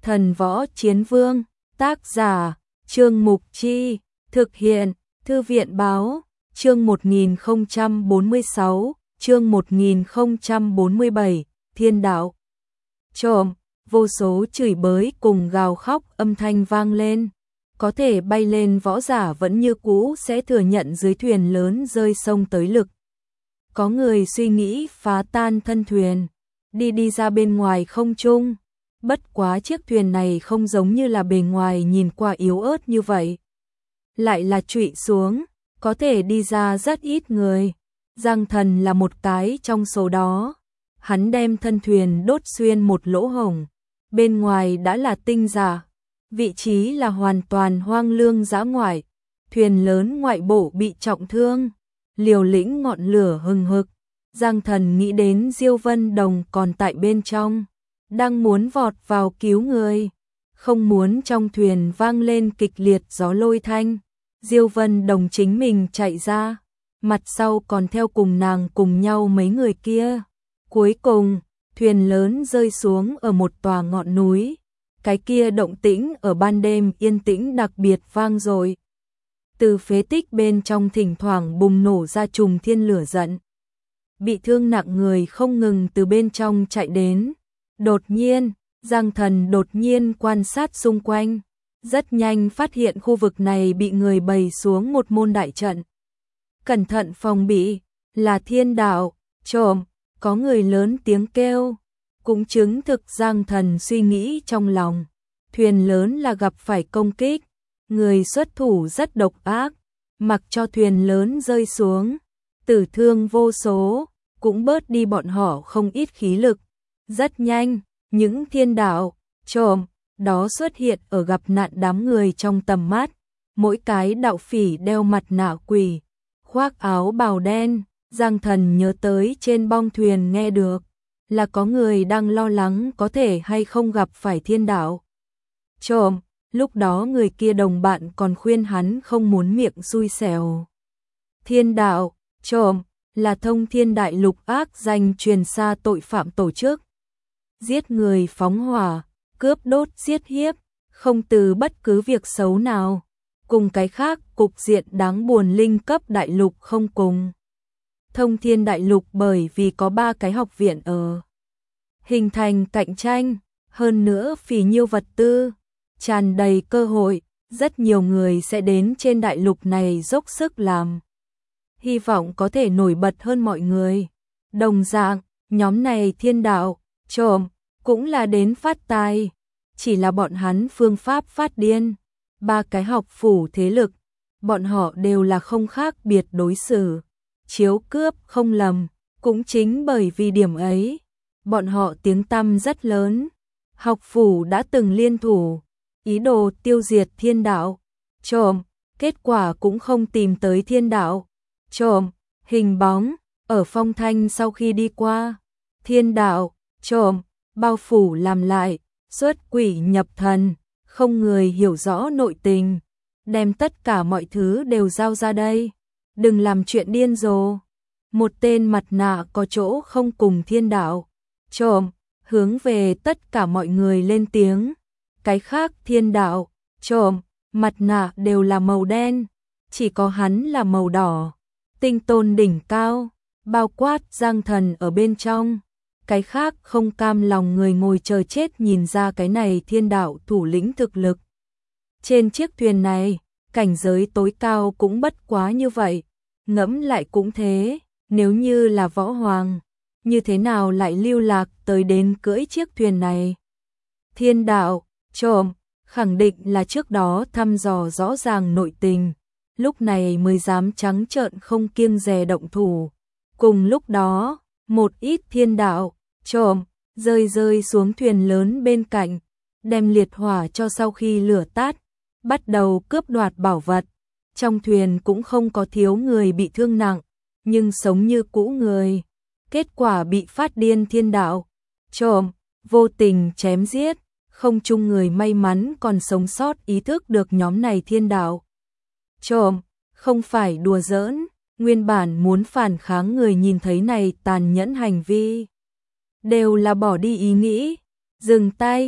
Thần Võ Chiến Vương, tác giả, Trương Mục Chi, thực hiện, Thư viện Báo, chương 1046, chương 1047, Thiên Đạo. Trộm, vô số chửi bới cùng gào khóc âm thanh vang lên. Có thể bay lên võ giả vẫn như cũ sẽ thừa nhận dưới thuyền lớn rơi sông tới lực. Có người suy nghĩ phá tan thân thuyền, đi ra bên ngoài không trung. Bất quá chiếc thuyền này không giống như là bề ngoài nhìn qua yếu ớt như vậy. Lại là trụy xuống, có thể đi ra rất ít người. Giang Thần là một cái trong số đó. Hắn đem thân thuyền đốt xuyên một lỗ hổng. Bên ngoài đã là tinh giả. Vị trí là hoàn toàn hoang lương dã ngoại. Thuyền lớn ngoại bộ bị trọng thương. Liều lĩnh ngọn lửa hừng hực. Giang Thần nghĩ đến Diêu Vân Đồng còn tại bên trong. Đang muốn vọt vào cứu người. Không muốn trong thuyền vang lên kịch liệt gió lôi thanh. Diêu Vân Đồng chính mình chạy ra. Mặt sau còn theo cùng nàng cùng nhau mấy người kia. Cuối cùng, thuyền lớn rơi xuống ở một tòa ngọn núi. Cái kia động tĩnh ở ban đêm yên tĩnh đặc biệt vang dội. Từ phế tích bên trong thỉnh thoảng bùng nổ ra trùng thiên lửa giận. Bị thương nặng người không ngừng từ bên trong chạy đến. Đột nhiên, Giang Thần đột nhiên quan sát xung quanh. Rất nhanh phát hiện khu vực này bị người bày xuống một môn đại trận. Cẩn thận phòng bị, là thiên đạo, trộm, có người lớn tiếng kêu. Cũng chứng thực Giang Thần suy nghĩ trong lòng. Thuyền lớn là gặp phải công kích. Người xuất thủ rất độc ác. Mặc cho thuyền lớn rơi xuống. Tử thương vô số. Cũng bớt đi bọn họ không ít khí lực. Rất nhanh, những thiên đạo, trộm, đó xuất hiện ở gặp nạn đám người trong tầm mắt. Mỗi cái đạo phỉ đeo mặt nạ quỷ, khoác áo bào đen. Giang Thần nhớ tới trên bong thuyền nghe được là có người đang lo lắng có thể hay không gặp phải thiên đạo. Trộm, lúc đó người kia đồng bạn còn khuyên hắn không muốn miệng xui xẻo. Thiên đạo, trộm, là thông thiên đại lục ác danh truyền xa tội phạm tổ chức. Giết người phóng hỏa, cướp đốt giết hiếp, không từ bất cứ việc xấu nào. Cùng cái khác, cục diện đáng buồn linh cấp đại lục không cùng. Thông thiên đại lục bởi vì có 3 cái học viện ở. Hình thành cạnh tranh, hơn nữa phì nhiêu vật tư, tràn đầy cơ hội, rất nhiều người sẽ đến trên đại lục này dốc sức làm. Hy vọng có thể nổi bật hơn mọi người. Đồng dạng, nhóm này thiên đạo, trộm, cũng là đến phát tài. Chỉ là bọn hắn phương pháp phát điên. 3 cái học phủ thế lực, bọn họ đều là không khác biệt đối xử. Chiếu cướp không lầm, cũng chính bởi vì điểm ấy. Bọn họ tiếng tăm rất lớn. Học phủ đã từng liên thủ, ý đồ tiêu diệt thiên đạo, trộm, kết quả cũng không tìm tới thiên đạo. Trộm, hình bóng, ở phong thanh sau khi đi qua. Thiên đạo, trộm, bao phủ làm lại, xuất quỷ nhập thần, không người hiểu rõ nội tình. Đem tất cả mọi thứ đều giao ra đây. Đừng làm chuyện điên rồ. Một tên mặt nạ có chỗ không cùng thiên đạo, trộm, hướng về tất cả mọi người lên tiếng. Cái khác thiên đạo, trộm, mặt nạ đều là màu đen. Chỉ có hắn là màu đỏ. Tinh tôn đỉnh cao, bao quát Giang Thần ở bên trong. Cái khác không cam lòng người ngồi chờ chết nhìn ra cái này thiên đạo thủ lĩnh thực lực. Trên chiếc thuyền này, cảnh giới tối cao cũng bất quá như vậy. Ngẫm lại cũng thế, nếu như là võ hoàng, như thế nào lại lưu lạc tới đến cưỡi chiếc thuyền này. Thiên đạo, trộm, khẳng định là trước đó thăm dò rõ ràng nội tình. Lúc này mới dám trắng trợn không kiêng dè động thủ. Cùng lúc đó, một ít thiên đạo, trộm, rơi xuống thuyền lớn bên cạnh, đem liệt hỏa cho sau khi lửa tắt, bắt đầu cướp đoạt bảo vật. Trong thuyền cũng không có thiếu người bị thương nặng, nhưng sống như cũ người. Kết quả bị phát điên thiên đạo, trộm, vô tình chém giết, không chung người may mắn còn sống sót ý thức được nhóm này thiên đạo. Trộm, không phải đùa giỡn, nguyên bản muốn phản kháng người nhìn thấy này tàn nhẫn hành vi. Đều là bỏ đi ý nghĩ, dừng tay,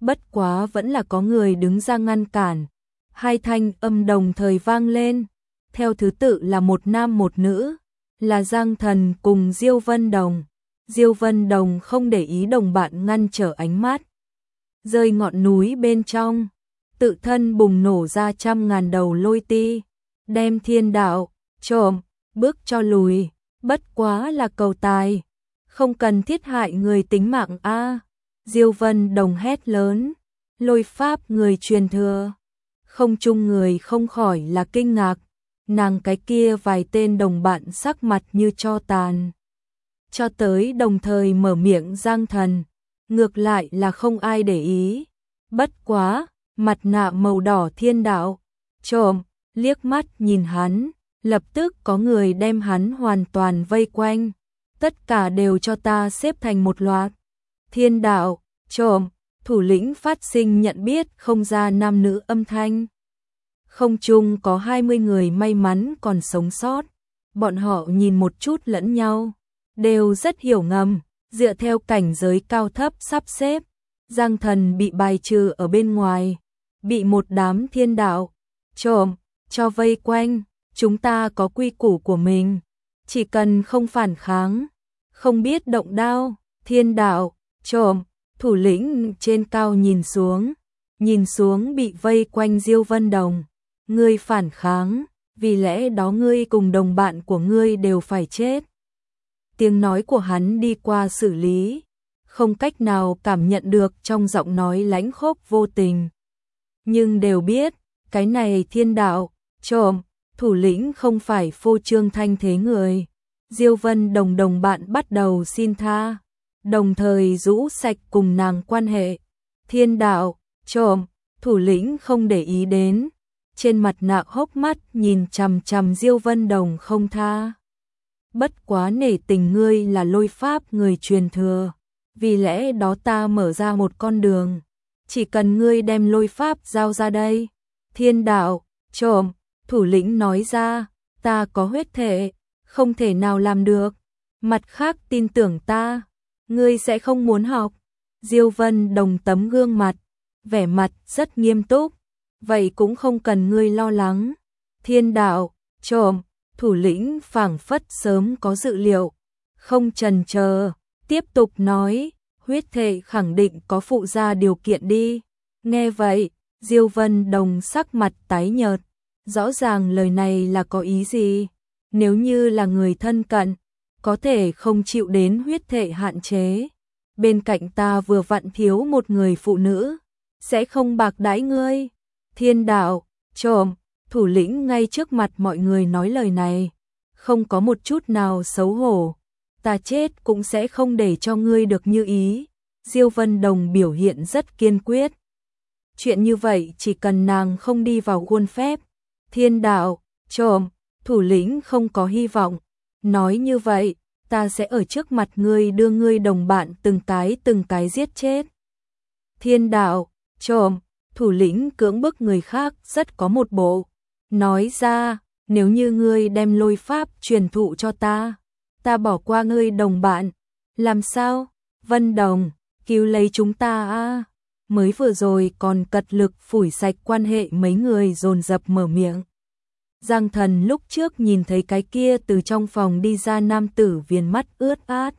bất quá vẫn là có người đứng ra ngăn cản. Hai thanh âm đồng thời vang lên, theo thứ tự là một nam một nữ, là Giang Thần cùng Diêu Vân Đồng. Diêu Vân Đồng không để ý đồng bạn ngăn trở ánh mắt, rơi ngọn núi bên trong, tự thân bùng nổ ra 100.000 đầu lôi ti, đem thiên đạo trộm bước cho lùi, bất quá là cầu tài, không cần thiết hại người tính mạng a. Diêu Vân Đồng hét lớn, lôi pháp người truyền thừa. Không chung người không khỏi là kinh ngạc, nàng cái kia vài tên đồng bạn sắc mặt như tro tàn. Cho tới đồng thời mở miệng Giang Thần, ngược lại là không ai để ý. Bất quá, mặt nạ màu đỏ thiên đạo trộm liếc mắt nhìn hắn, lập tức có người đem hắn hoàn toàn vây quanh. Tất cả đều cho ta xếp thành một loạt. Thiên đạo trộm thủ lĩnh phát sinh nhận biết không ra nam nữ âm thanh. Không chung có 20 người may mắn còn sống sót. Bọn họ nhìn một chút lẫn nhau, đều rất hiểu ngầm, dựa theo cảnh giới cao thấp sắp xếp. Giang Thần bị bài trừ ở bên ngoài, bị một đám thiên đạo trộm cho vây quanh. Chúng ta có quy củ của mình, chỉ cần không phản kháng, không biết động đao. Thiên đạo trộm thủ lĩnh trên cao nhìn xuống bị vây quanh Diêu Vân Đồng. Ngươi phản kháng, vì lẽ đó ngươi cùng đồng bạn của ngươi đều phải chết. Tiếng nói của hắn đi qua xử lý, không cách nào cảm nhận được trong giọng nói lãnh khốc vô tình. Nhưng đều biết, cái này thiên đạo trộm thủ lĩnh không phải phô trương thanh thế người. Diêu Vân Đồng đồng bạn bắt đầu xin tha, đồng thời rũ sạch cùng nàng quan hệ. Thiên đạo trộm thủ lĩnh không để ý đến, trên mặt nạ hốc mắt nhìn chằm chằm Diêu Vân Đồng không tha. Bất quá nể tình ngươi là lôi pháp người truyền thừa, vì lẽ đó ta mở ra một con đường, chỉ cần ngươi đem lôi pháp giao ra đây. Thiên đạo trộm thủ lĩnh nói ra, ta có huyết thể, không thể nào làm được. Mặt khác tin tưởng ta, ngươi sẽ không muốn học. Diêu Vân Đồng tấm gương mặt, vẻ mặt rất nghiêm túc, vậy cũng không cần ngươi lo lắng. Thiên đạo trộm thủ lĩnh phảng phất sớm có dự liệu, không chần chờ, tiếp tục nói, huyết thể khẳng định có phụ gia điều kiện đi. Nghe vậy, Diêu Vân Đồng sắc mặt tái nhợt, rõ ràng lời này là có ý gì? Nếu như là người thân cận, có thể không chịu đến huyết thể hạn chế. Bên cạnh ta vừa vặn thiếu một người phụ nữ, sẽ không bạc đãi ngươi. Thiên đạo trộm thủ lĩnh ngay trước mặt mọi người nói lời này, không có một chút nào xấu hổ. Ta chết cũng sẽ không để cho ngươi được như ý. Diêu Vân Đồng biểu hiện rất kiên quyết. Chuyện như vậy chỉ cần nàng không đi vào khuôn phép. Thiên đạo trộm thủ lĩnh không có hy vọng. Nói như vậy, ta sẽ ở trước mặt ngươi đưa ngươi đồng bạn từng cái giết chết. Thiên đạo trộm thủ lĩnh cưỡng bức người khác rất có một bộ. Nói ra, nếu như ngươi đem lôi pháp truyền thụ cho ta, ta bỏ qua ngươi đồng bạn. Làm sao? Vân Đồng, cứu lấy chúng ta a. Mới vừa rồi còn cật lực phủi sạch quan hệ mấy người dồn dập mở miệng. Giang Thần lúc trước nhìn thấy cái kia từ trong phòng đi ra nam tử viền mắt ướt át,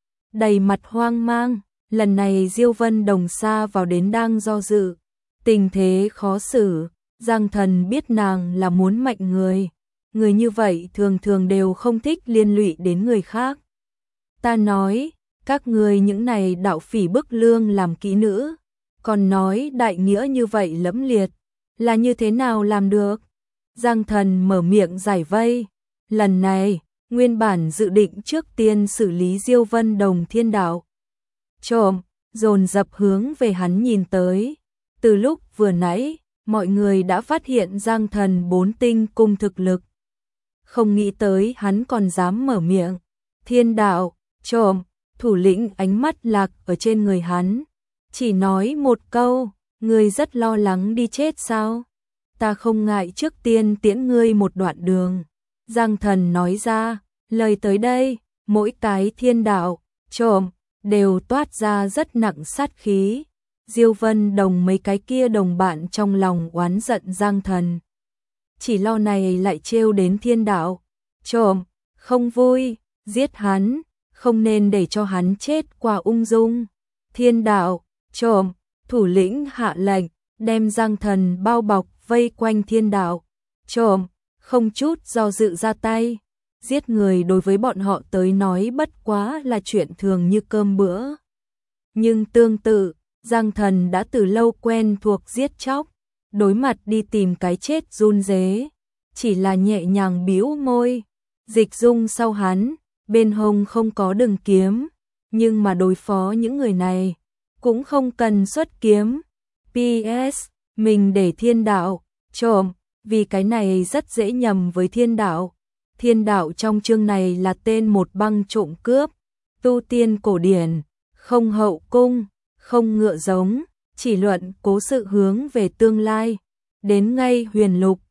đầy mặt hoang mang. Lần này Diêu Vân Đồng xa vào đến đang do dự, tình thế khó xử. Giang Thần biết nàng là muốn mạnh người, người như vậy thường thường đều không thích liên lụy đến người khác. Ta nói, các ngươi những này đạo phỉ bức lương làm kỹ nữ, còn nói đại nghĩa như vậy lẫm liệt, là như thế nào làm được? Giang Thần mở miệng giải vây. Lần này, nguyên bản dự định trước tiên xử lý Diêu Vân Đồng thiên đạo trộm, dồn dập hướng về hắn nhìn tới. Từ lúc vừa nãy, mọi người đã phát hiện Giang Thần 4 tinh cung thực lực. Không nghĩ tới hắn còn dám mở miệng. Thiên đạo trộm thủ lĩnh ánh mắt lạc ở trên người hắn, chỉ nói một câu, ngươi rất lo lắng đi chết sao? Ta không ngại trước tiên tiễn ngươi một đoạn đường. Giang Thần nói ra, lời tới đây, mỗi cái thiên đạo trộm đều toát ra rất nặng sát khí. Diêu Vân Đồng mấy cái kia đồng bạn trong lòng oán giận Giang Thần. Chỉ lo này lại trêu đến thiên đạo. Trộm, không vui, giết hắn, không nên để cho hắn chết qua ung dung. Thiên đạo, trộm, thủ lĩnh hạ lệnh, đem Giang Thần bao bọc vây quanh thiên đạo. Trộm, không chút do dự ra tay. Giết người đối với bọn họ tới nói bất quá là chuyện thường như cơm bữa. Nhưng tương tự, Giang Thần đã từ lâu quen thuộc giết chóc, đối mặt đi tìm cái chết run rế, chỉ là nhẹ nhàng bĩu môi. Dịch Dung sau hắn, bên hông không có đường kiếm, nhưng mà đối phó những người này cũng không cần xuất kiếm. PS, mình để thiên đạo, trộm, vì cái này rất dễ nhầm với thiên đạo. Thiên đạo trong chương này là tên một băng trộm cướp, tu tiên cổ điển, không hậu cung, không ngựa giống, chỉ luận cố sự hướng về tương lai. Đến ngay huyền lục,